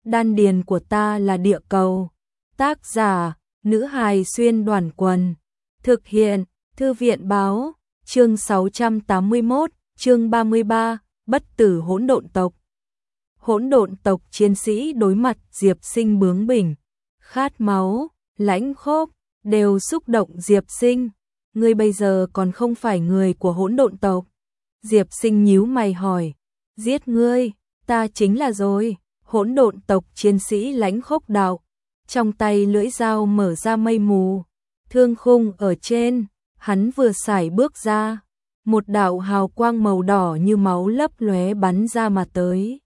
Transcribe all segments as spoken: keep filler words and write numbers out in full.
đan điền của ta là địa cầu. Tác giả, nữ hài xuyên đoàn quần. Thực hiện, thư viện báo, chương sáu trăm tám mươi mốt, chương ba mươi ba, bất tử hỗn độn tộc. Hỗn độn tộc chiến sĩ đối mặt Diệp Sinh bướng bỉnh, khát máu, lãnh khốc, đều xúc động Diệp Sinh. Ngươi bây giờ còn không phải người của hỗn độn tộc. Diệp Sinh nhíu mày hỏi, giết ngươi, ta chính là rồi. Hỗn độn tộc chiến sĩ lãnh khốc đạo, trong tay lưỡi dao mở ra mây mù, thương khung ở trên, hắn vừa sải bước ra, một đạo hào quang màu đỏ như máu lấp lóe bắn ra mà tới.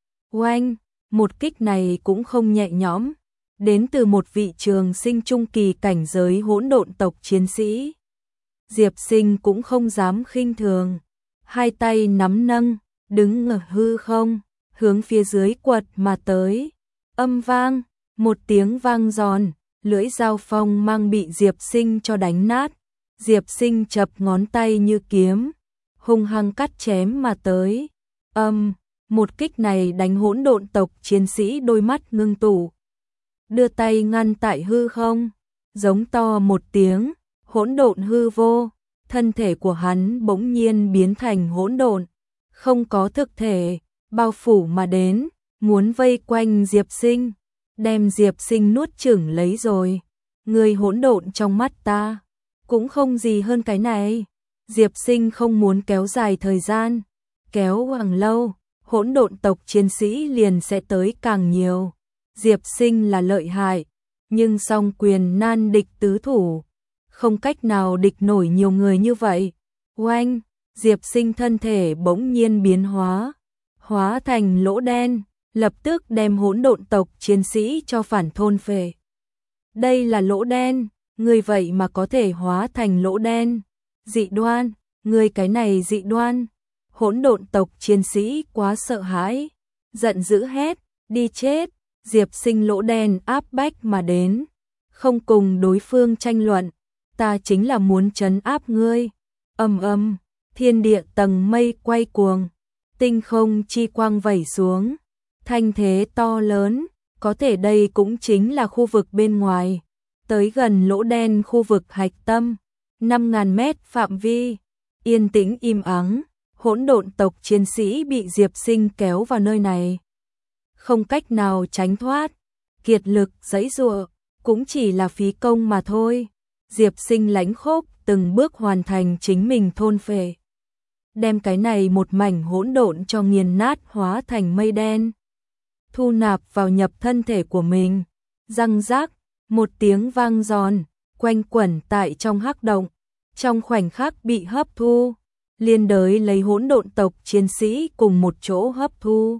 Oanh, một kích này cũng không nhẹ nhõm, đến từ một vị trường sinh trung kỳ cảnh giới hỗn độn tộc chiến sĩ. Diệp Sinh cũng không dám khinh thường, hai tay nắm nâng, đứng ở hư không, hướng phía dưới quật mà tới. Âm vang, một tiếng vang giòn, lưỡi dao phong mang bị Diệp Sinh cho đánh nát. Diệp Sinh chập ngón tay như kiếm, hung hăng cắt chém mà tới. Âm, một kích này đánh hỗn độn tộc chiến sĩ đôi mắt ngưng tụ, đưa tay ngăn tại hư không, giống to một tiếng, hỗn độn hư vô, thân thể của hắn bỗng nhiên biến thành hỗn độn, không có thực thể, bao phủ mà đến, muốn vây quanh Diệp Sinh, đem Diệp Sinh nuốt chửng lấy rồi. Người hỗn độn trong mắt ta, cũng không gì hơn cái này. Diệp Sinh không muốn kéo dài thời gian, kéo càng lâu, hỗn độn tộc chiến sĩ liền sẽ tới càng nhiều. Diệp Sinh là lợi hại, nhưng song quyền nan địch tứ thủ, không cách nào địch nổi nhiều người như vậy. Oanh, Diệp Sinh thân thể bỗng nhiên biến hóa, hóa thành lỗ đen, lập tức đem hỗn độn tộc chiến sĩ cho phản thôn phệ. Đây là lỗ đen, người vậy mà có thể hóa thành lỗ đen. Dị đoan, người cái này dị đoan. Hỗn độn tộc chiến sĩ quá sợ hãi, giận dữ hét, đi chết. Diệp Sinh lỗ đen áp bách mà đến, không cùng đối phương tranh luận, ta chính là muốn trấn áp ngươi. Ầm ầm, thiên địa tầng mây quay cuồng, tinh không chi quang vẩy xuống, thanh thế to lớn, có thể đây cũng chính là khu vực bên ngoài, tới gần lỗ đen khu vực hạch tâm, năm ngàn mét phạm vi, yên tĩnh im ắng, hỗn độn tộc chiến sĩ bị Diệp Sinh kéo vào nơi này, không cách nào tránh thoát, kiệt lực giãy giụa, cũng chỉ là phí công mà thôi. Diệp Sinh lãnh khốc từng bước hoàn thành chính mình thôn phệ, đem cái này một mảnh hỗn độn cho nghiền nát hóa thành mây đen, thu nạp vào nhập thân thể của mình. Răng rác, một tiếng vang giòn, quanh quẩn tại trong hắc động, trong khoảnh khắc bị hấp thu, liên đới lấy hỗn độn tộc chiến sĩ cùng một chỗ hấp thu.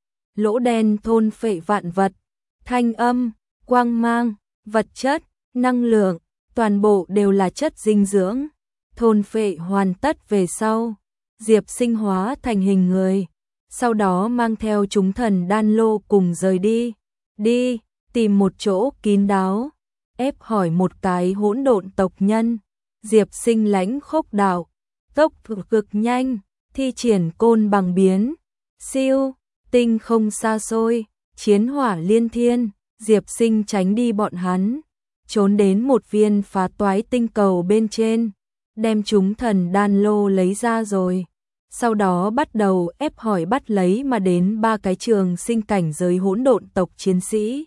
Lỗ đen thôn phệ vạn vật, thanh âm, quang mang, vật chất, năng lượng, toàn bộ đều là chất dinh dưỡng. Thôn phệ hoàn tất về sau, Diệp Sinh hóa thành hình người, sau đó mang theo chúng thần đan lô cùng rời đi. Đi, tìm một chỗ kín đáo, ép hỏi một cái hỗn độn tộc nhân. Diệp Sinh lãnh khốc đạo, tốc cực nhanh, thi triển côn bằng biến, siêu, tinh không xa xôi, chiến hỏa liên thiên. Diệp Sinh tránh đi bọn hắn, trốn đến một viên phá toái tinh cầu bên trên, đem chúng thần đan lô lấy ra rồi. Sau đó bắt đầu ép hỏi bắt lấy mà đến ba cái trường sinh cảnh giới hỗn độn tộc chiến sĩ.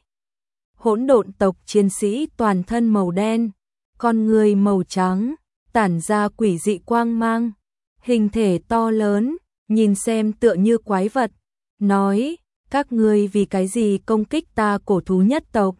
Hỗn độn tộc chiến sĩ toàn thân màu đen, con người màu trắng, tản ra quỷ dị quang mang, hình thể to lớn, nhìn xem tựa như quái vật. Nói, các ngươi vì cái gì công kích ta cổ thú nhất tộc?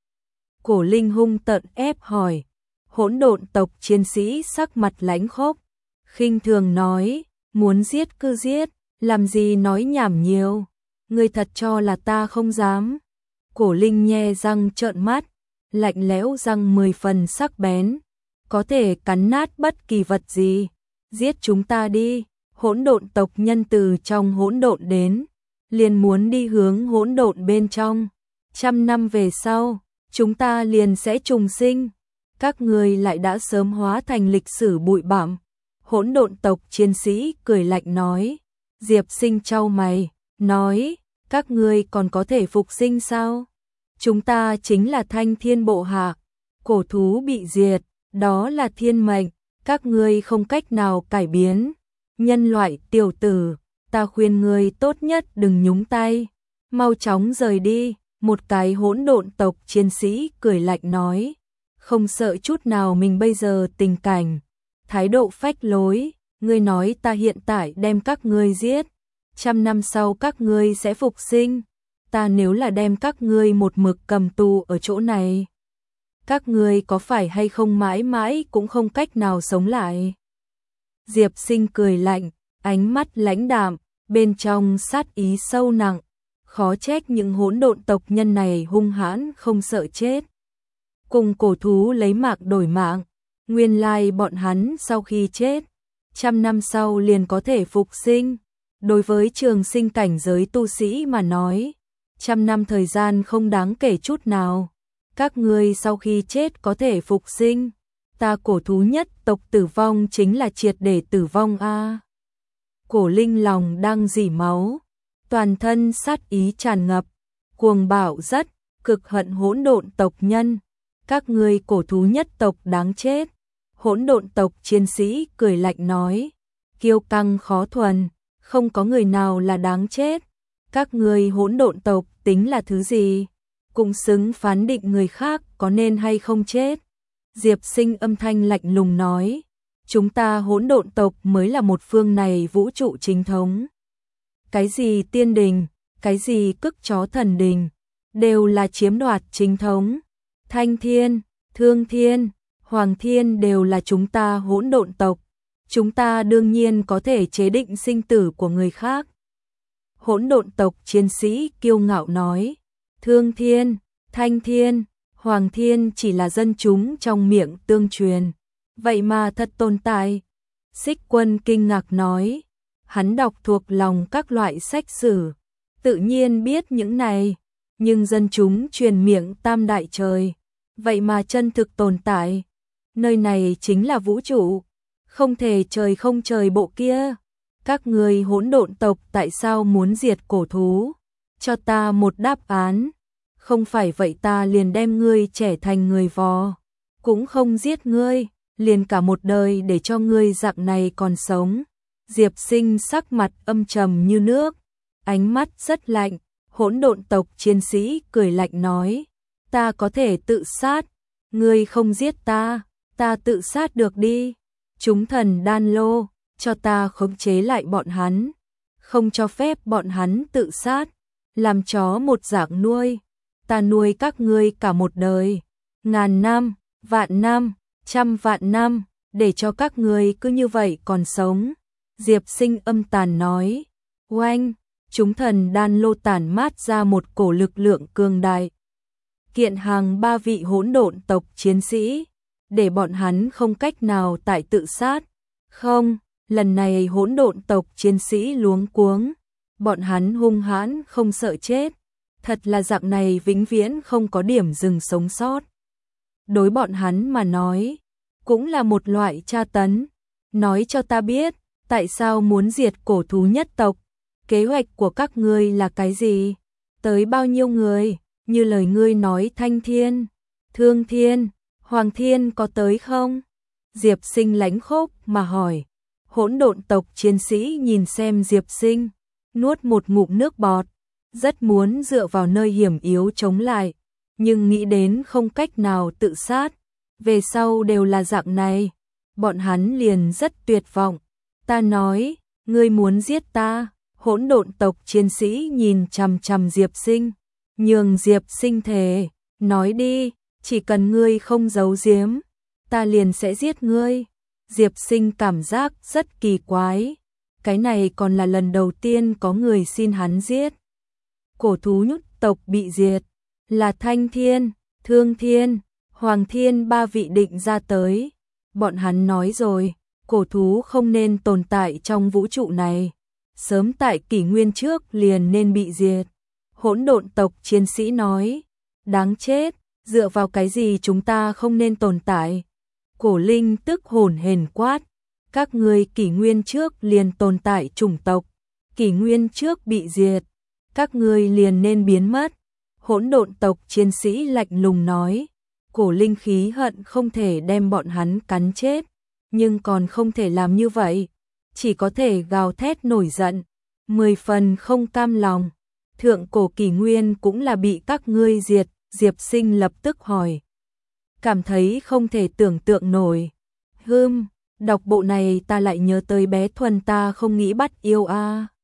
Cổ Linh hung tợn ép hỏi. Hỗn độn tộc chiến sĩ sắc mặt lãnh khốc, khinh thường nói, muốn giết cứ giết, làm gì nói nhảm nhiều, ngươi thật cho là ta không dám. Cổ Linh nhe răng trợn mắt, lạnh lẽo răng mười phần sắc bén, có thể cắn nát bất kỳ vật gì, giết chúng ta đi. Hỗn độn tộc nhân từ trong hỗn độn đến, liền muốn đi hướng hỗn độn bên trong, trăm năm về sau, chúng ta liền sẽ trùng sinh, các ngươi lại đã sớm hóa thành lịch sử bụi bặm. Hỗn độn tộc chiến sĩ cười lạnh nói. Diệp Sinh chau mày, nói, Các ngươi còn có thể phục sinh sao? Chúng ta chính là Thanh Thiên Bộ Hạ, cổ thú bị diệt, đó là thiên mệnh, các ngươi không cách nào cải biến. Nhân loại tiểu tử, ta khuyên ngươi tốt nhất đừng nhúng tay, mau chóng rời đi. Một cái hỗn độn tộc chiến sĩ cười lạnh nói, không sợ chút nào mình bây giờ tình cảnh, thái độ phách lối, ngươi nói ta hiện tại đem các ngươi giết, trăm năm sau các ngươi sẽ phục sinh, ta nếu là đem các ngươi một mực cầm tù ở chỗ này, các ngươi có phải hay không mãi mãi cũng không cách nào sống lại. Diệp Sinh cười lạnh, ánh mắt lãnh đạm, bên trong sát ý sâu nặng, khó trách những hỗn độn tộc nhân này hung hãn không sợ chết. Cùng cổ thú lấy mạng đổi mạng, nguyên lai bọn hắn sau khi chết, trăm năm sau liền có thể phục sinh. Đối với trường sinh cảnh giới tu sĩ mà nói, trăm năm thời gian không đáng kể chút nào. Các ngươi sau khi chết có thể phục sinh, ta cổ thú nhất tộc tử vong chính là triệt để tử vong a. Cổ Linh lòng đang rỉ máu, toàn thân sát ý tràn ngập, cuồng bạo rất, cực hận hỗn độn tộc nhân, các ngươi cổ thú nhất tộc đáng chết. Hỗn độn tộc chiến sĩ cười lạnh nói, kiêu căng khó thuần, không có người nào là đáng chết. Các ngươi hỗn độn tộc tính là thứ gì? Cũng xứng phán định người khác có nên hay không chết. Diệp Sinh âm thanh lạnh lùng nói, chúng ta hỗn độn tộc mới là một phương này vũ trụ chính thống. Cái gì tiên đình, cái gì cức chó thần đình, đều là chiếm đoạt chính thống. Thanh Thiên, Thương Thiên, Hoàng Thiên đều là chúng ta hỗn độn tộc. Chúng ta đương nhiên có thể chế định sinh tử của người khác. Hỗn độn tộc chiến sĩ kiêu ngạo nói, Thương Thiên, Thanh Thiên, Hoàng Thiên chỉ là dân chúng trong miệng tương truyền, vậy mà thật tồn tại. Xích Quân kinh ngạc nói, hắn đọc thuộc lòng các loại sách sử, tự nhiên biết những này, nhưng dân chúng truyền miệng tam đại trời, vậy mà chân thực tồn tại. Nơi này chính là vũ trụ, không thể trời không trời bộ kia. Các người hỗn độn tộc tại sao muốn diệt cổ thú? Cho ta một đáp án. Không phải vậy ta liền đem ngươi trẻ thành người vò, cũng không giết ngươi, liền cả một đời để cho ngươi dạng này còn sống. Diệp Sinh sắc mặt âm trầm như nước, ánh mắt rất lạnh. Hỗn độn tộc chiến sĩ cười lạnh nói, ta có thể tự sát, ngươi không giết ta, ta tự sát được đi. Chúng thần đan lô, cho ta khống chế lại bọn hắn, không cho phép bọn hắn tự sát, làm chó một dạng nuôi, ta nuôi các ngươi cả một đời, ngàn năm, vạn năm, trăm vạn năm, để cho các ngươi cứ như vậy còn sống. Diệp Sinh âm tàn nói, oanh, chúng thần đan lô tản mát ra một cổ lực lượng cường đại, kiện hàng ba vị hỗn độn tộc chiến sĩ, để bọn hắn không cách nào tại tự sát. Không, lần này hỗn độn tộc chiến sĩ luống cuống, bọn hắn hung hãn không sợ chết, thật là dạng này vĩnh viễn không có điểm dừng sống sót. Đối bọn hắn mà nói, cũng là một loại tra tấn. Nói cho ta biết, tại sao muốn diệt cổ thú nhất tộc? Kế hoạch của các ngươi là cái gì? Tới bao nhiêu người? Như lời ngươi nói Thanh Thiên, Thương Thiên, Hoàng Thiên có tới không? Diệp Sinh lánh khốc mà hỏi. Hỗn độn tộc chiến sĩ nhìn xem Diệp Sinh, nuốt một ngụm nước bọt, rất muốn dựa vào nơi hiểm yếu chống lại, nhưng nghĩ đến không cách nào tự sát, về sau đều là dạng này, bọn hắn liền rất tuyệt vọng. Ta nói, ngươi muốn giết ta? Hỗn độn tộc chiến sĩ nhìn chằm chằm Diệp Sinh, nhường Diệp Sinh thề, nói đi, chỉ cần ngươi không giấu giếm, ta liền sẽ giết ngươi. Diệp Sinh cảm giác rất kỳ quái, cái này còn là lần đầu tiên có người xin hắn giết. Cổ thú nhút tộc bị diệt, là Thanh Thiên, Thương Thiên, Hoàng Thiên ba vị định ra tới. Bọn hắn nói rồi, cổ thú không nên tồn tại trong vũ trụ này, sớm tại kỷ nguyên trước liền nên bị diệt. Hỗn độn tộc chiến sĩ nói, đáng chết, dựa vào cái gì chúng ta không nên tồn tại? Cổ Linh tức hồn hển quát, các ngươi kỷ nguyên trước liền tồn tại chủng tộc, kỷ nguyên trước bị diệt, các ngươi liền nên biến mất. Hỗn độn tộc chiến sĩ lạnh lùng nói, cổ linh khí hận không thể đem bọn hắn cắn chết, nhưng còn không thể làm như vậy, chỉ có thể gào thét nổi giận, mười phần không cam lòng. Thượng cổ kỷ nguyên cũng là bị các ngươi diệt, Diệp Sinh lập tức hỏi. Cảm thấy không thể tưởng tượng nổi. Hừm, đọc bộ này ta lại nhớ tới bé Thuần ta không nghĩ bắt yêu a.